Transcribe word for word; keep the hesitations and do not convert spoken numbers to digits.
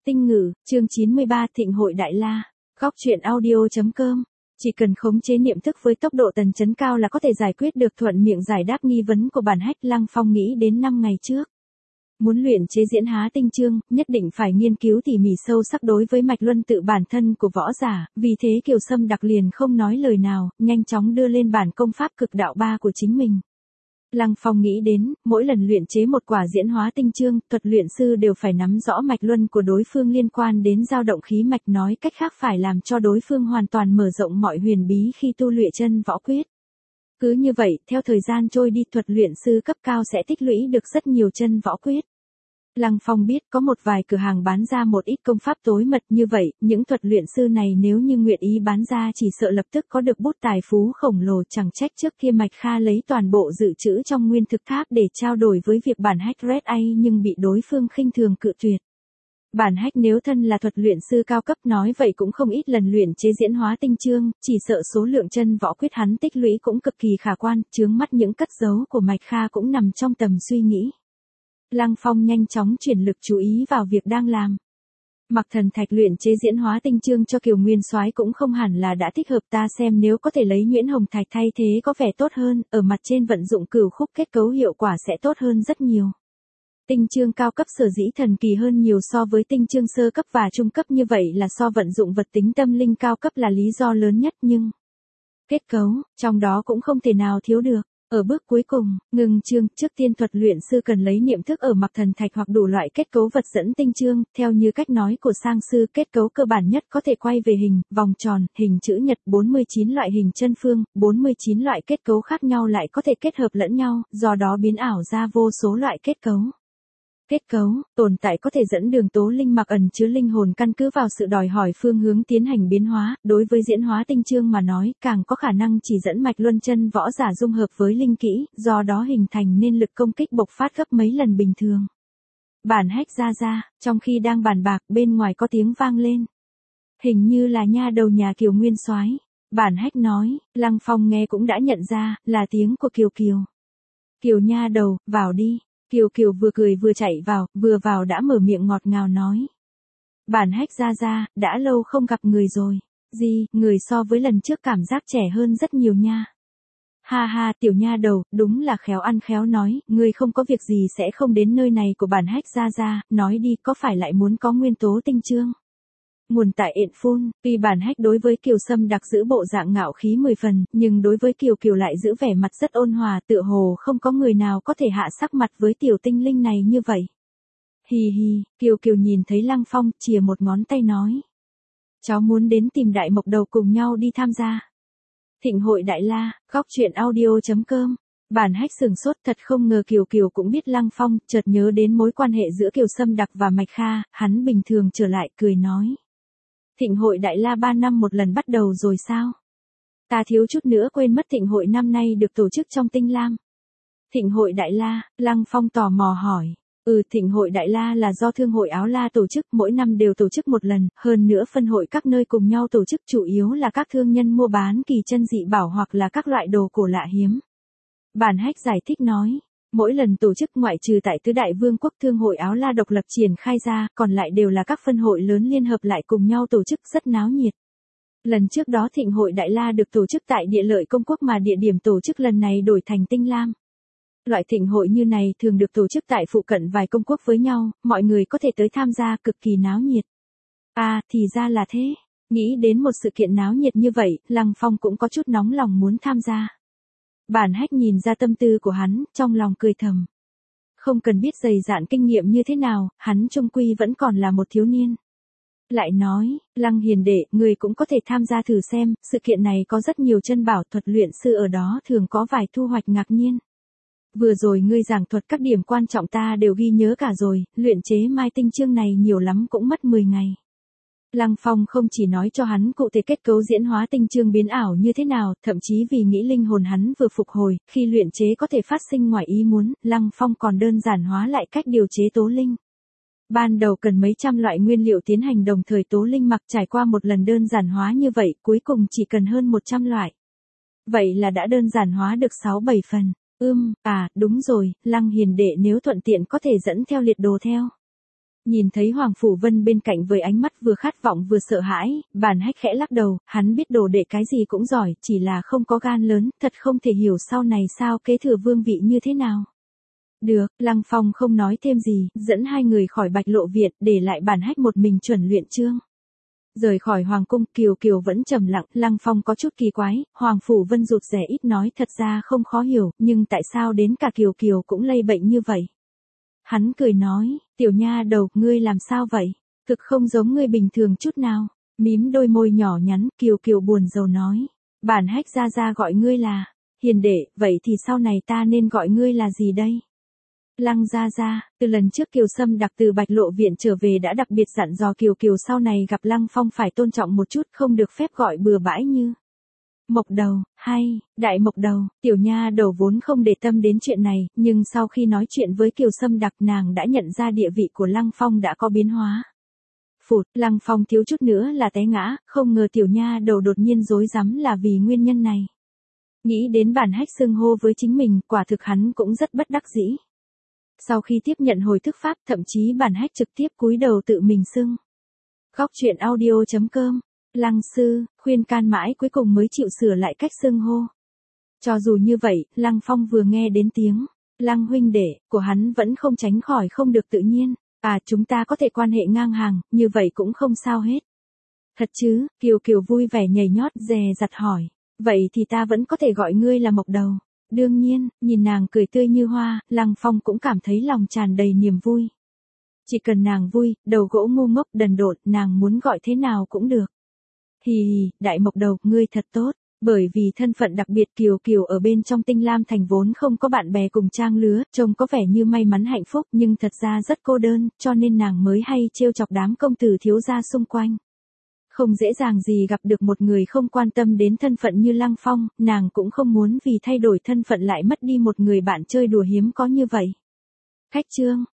Tinh ngữ, chương chín mươi ba Thịnh hội Đại La. Góc truyện audio.com. Chỉ cần khống chế niệm thức với tốc độ tần chấn cao là có thể giải quyết được, thuận miệng giải đáp nghi vấn của bản hách. Lăng Phong nghĩ đến năm ngày trước. Muốn luyện chế diễn há tinh chương, nhất định phải nghiên cứu tỉ mỉ sâu sắc đối với mạch luân tự bản thân của võ giả, vì thế Kiều Sâm Đặc liền không nói lời nào, nhanh chóng đưa lên bản công pháp cực đạo ba của chính mình. Lăng Phong nghĩ đến, mỗi lần luyện chế một quả diễn hóa tinh chương, thuật luyện sư đều phải nắm rõ mạch luân của đối phương liên quan đến dao động khí mạch, nói cách khác phải làm cho đối phương hoàn toàn mở rộng mọi huyền bí khi tu luyện chân võ quyết. Cứ như vậy, theo thời gian trôi đi, thuật luyện sư cấp cao sẽ tích lũy được rất nhiều chân võ quyết. Lăng Phong biết có một vài cửa hàng bán ra một ít công pháp tối mật như vậy, những thuật luyện sư này nếu như nguyện ý bán ra chỉ sợ lập tức có được bút tài phú khổng lồ, chẳng trách trước kia Mạch Kha lấy toàn bộ dự trữ trong nguyên thực tháp để trao đổi với việc bản hách Red A nhưng bị đối phương khinh thường cự tuyệt. Bản hách nếu thân là thuật luyện sư cao cấp nói vậy cũng không ít lần luyện chế diễn hóa tinh chương, chỉ sợ số lượng chân võ quyết hắn tích lũy cũng cực kỳ khả quan, chướng mắt những cất giấu của Mạch Kha cũng nằm trong tầm suy nghĩ. Lăng Phong nhanh chóng chuyển lực chú ý vào việc đang làm. Mặc Thần Thạch luyện chế diễn hóa tinh chương cho Kiều Nguyên Soái cũng không hẳn là đã thích hợp, ta xem nếu có thể lấy nhuyễn hồng thạch thay thế có vẻ tốt hơn, ở mặt trên vận dụng cửu khúc kết cấu hiệu quả sẽ tốt hơn rất nhiều. Tinh chương cao cấp sở dĩ thần kỳ hơn nhiều so với tinh chương sơ cấp và trung cấp như vậy là so vận dụng vật tính tâm linh cao cấp là lý do lớn nhất, nhưng kết cấu, trong đó cũng không thể nào thiếu được. Ở bước cuối cùng, ngừng chương, trước tiên thuật luyện sư cần lấy niệm thức ở Mặc Thần Thạch hoặc đủ loại kết cấu vật dẫn tinh chương, theo như cách nói của sang sư, kết cấu cơ bản nhất có thể quay về hình, vòng tròn, hình chữ nhật, bốn mươi chín loại hình chân phương, bốn mươi chín loại kết cấu khác nhau lại có thể kết hợp lẫn nhau, do đó biến ảo ra vô số loại kết cấu. Kết cấu, tồn tại có thể dẫn đường tố linh mặc ẩn chứa linh hồn, căn cứ vào sự đòi hỏi phương hướng tiến hành biến hóa, đối với diễn hóa tinh chương mà nói, càng có khả năng chỉ dẫn mạch luân chân võ giả dung hợp với linh kỹ, do đó hình thành nên lực công kích bộc phát gấp mấy lần bình thường. Bản hách ra ra, trong khi đang bàn bạc, bên ngoài có tiếng vang lên. Hình như là nha đầu nhà Kiều Nguyên Soái. Bản hách nói, Lăng Phong nghe cũng đã nhận ra, là tiếng của Kiều Kiều. Kiều nha đầu, vào đi. Kiều Kiều vừa cười vừa chạy vào, vừa vào đã mở miệng ngọt ngào nói. Bản hách ra ra, đã lâu không gặp người rồi. Gì, người so với lần trước cảm giác trẻ hơn rất nhiều nha. Ha ha, tiểu nha đầu, đúng là khéo ăn khéo nói, người không có việc gì sẽ không đến nơi này của bản hách ra ra, nói đi, có phải lại muốn có nguyên tố tinh chương? Nguồn tại Yện Phun, tuy bản hách đối với Kiều Sâm Đặc giữ bộ dạng ngạo khí mười phần, nhưng đối với Kiều Kiều lại giữ vẻ mặt rất ôn hòa, tựa hồ không có người nào có thể hạ sắc mặt với tiểu tinh linh này như vậy. Hì hì, Kiều Kiều nhìn thấy Lăng Phong, chìa một ngón tay nói. Cháu muốn đến tìm Đại Mộc Đầu cùng nhau đi tham gia. Thịnh hội Đại La, góc truyện audio.com. Bản hách sừng sốt, thật không ngờ Kiều Kiều cũng biết Lăng Phong, chợt nhớ đến mối quan hệ giữa Kiều Sâm Đặc và Mạch Kha, hắn bình thường trở lại, cười nói. Thịnh hội Đại La ba năm một lần bắt đầu rồi sao? Ta thiếu chút nữa quên mất thịnh hội năm nay được tổ chức trong Tinh Lam. Thịnh hội Đại La, Lăng Phong tò mò hỏi. Ừ, thịnh hội Đại La là do Thương hội Áo La tổ chức, mỗi năm đều tổ chức một lần, hơn nữa phân hội các nơi cùng nhau tổ chức, chủ yếu là các thương nhân mua bán kỳ chân dị bảo hoặc là các loại đồ cổ lạ hiếm. Bản hách giải thích nói. Mỗi lần tổ chức ngoại trừ tại Tứ Đại Vương quốc Thương hội Áo La độc lập triển khai ra, còn lại đều là các phân hội lớn liên hợp lại cùng nhau tổ chức, rất náo nhiệt. Lần trước đó thịnh hội Đại La được tổ chức tại Địa Lợi Công quốc mà địa điểm tổ chức lần này đổi thành Tinh Lam. Loại thịnh hội như này thường được tổ chức tại phụ cận vài công quốc với nhau, mọi người có thể tới tham gia, cực kỳ náo nhiệt. À, thì ra là thế. Nghĩ đến một sự kiện náo nhiệt như vậy, Lăng Phong cũng có chút nóng lòng muốn tham gia. Bản hách nhìn ra tâm tư của hắn, trong lòng cười thầm. Không cần biết dày dạn kinh nghiệm như thế nào, hắn trung quy vẫn còn là một thiếu niên. Lại nói, Lăng hiền đệ, người cũng có thể tham gia thử xem, sự kiện này có rất nhiều chân bảo, thuật luyện sư ở đó thường có vài thu hoạch ngạc nhiên. Vừa rồi ngươi giảng thuật các điểm quan trọng ta đều ghi nhớ cả rồi, luyện chế mai tinh chương này nhiều lắm cũng mất mười ngày. Lăng Phong không chỉ nói cho hắn cụ thể kết cấu diễn hóa tinh chương biến ảo như thế nào, thậm chí vì nghĩ linh hồn hắn vừa phục hồi, khi luyện chế có thể phát sinh ngoài ý muốn, Lăng Phong còn đơn giản hóa lại cách điều chế tố linh. Ban đầu cần mấy trăm loại nguyên liệu tiến hành đồng thời tố linh, mặc trải qua một lần đơn giản hóa như vậy, cuối cùng chỉ cần hơn một trăm loại. Vậy là đã đơn giản hóa được sáu bảy phần. Ưm, à, đúng rồi, Lăng hiền đệ nếu thuận tiện có thể dẫn theo liệt đồ theo. Nhìn thấy Hoàng Phủ Vân bên cạnh với ánh mắt vừa khát vọng vừa sợ hãi, Bản Hách khẽ lắc đầu, hắn biết đồ đệ cái gì cũng giỏi, chỉ là không có gan lớn, thật không thể hiểu sau này sao kế thừa vương vị như thế nào. Được, Lăng Phong không nói thêm gì, dẫn hai người khỏi Bạch Lộ Viện, để lại Bản Hách một mình chuẩn luyện chương. Rời khỏi Hoàng cung, Kiều Kiều vẫn trầm lặng, Lăng Phong có chút kỳ quái, Hoàng Phủ Vân rụt rè ít nói thật ra không khó hiểu, nhưng tại sao đến cả Kiều Kiều cũng lây bệnh như vậy? Hắn cười nói, tiểu nha đầu, ngươi làm sao vậy? Thực không giống ngươi bình thường chút nào. Mím đôi môi nhỏ nhắn, Kiều Kiều buồn rầu nói. Bản Hách gia gia gọi ngươi là Hiền đệ, vậy thì sau này ta nên gọi ngươi là gì đây? Lăng gia gia, từ lần trước Kiều Sâm đặc từ Bạch Lộ Viện trở về đã đặc biệt dặn dò Kiều Kiều sau này gặp Lăng Phong phải tôn trọng một chút, không được phép gọi bừa bãi như Mộc Đầu, hay, Đại Mộc Đầu. Tiểu nha đầu vốn không để tâm đến chuyện này, nhưng sau khi nói chuyện với Kiều Sâm đặc nàng đã nhận ra địa vị của Lăng Phong đã có biến hóa. Phụt, Lăng Phong thiếu chút nữa là té ngã, không ngờ tiểu nha đầu đột nhiên rối rắm là vì nguyên nhân này. Nghĩ đến Bản Hách xưng hô với chính mình, quả thực hắn cũng rất bất đắc dĩ. Sau khi tiếp nhận hồi thức pháp, thậm chí Bản Hách trực tiếp cúi đầu tự mình xưng. Góc truyện audio chấm com. Lăng sư, khuyên can mãi cuối cùng mới chịu sửa lại cách xưng hô. Cho dù như vậy, Lăng Phong vừa nghe đến tiếng Lăng huynh đệ của hắn vẫn không tránh khỏi không được tự nhiên. À, chúng ta có thể quan hệ ngang hàng, như vậy cũng không sao hết. Thật chứ? Kiều Kiều vui vẻ nhảy nhót dè dặt hỏi. Vậy thì ta vẫn có thể gọi ngươi là Mộc Đầu. Đương nhiên, nhìn nàng cười tươi như hoa, Lăng Phong cũng cảm thấy lòng tràn đầy niềm vui. Chỉ cần nàng vui, đầu gỗ ngu ngốc đần độn, nàng muốn gọi thế nào cũng được. Hì hì, Đại Mộc Đầu, ngươi thật tốt. Bởi vì thân phận đặc biệt Kiều Kiều ở bên trong Tinh Lam Thành vốn không có bạn bè cùng trang lứa, trông có vẻ như may mắn hạnh phúc nhưng thật ra rất cô đơn, cho nên nàng mới hay trêu chọc đám công tử thiếu gia xung quanh. Không dễ dàng gì gặp được một người không quan tâm đến thân phận như Lăng Phong, nàng cũng không muốn vì thay đổi thân phận lại mất đi một người bạn chơi đùa hiếm có như vậy. Khách chương.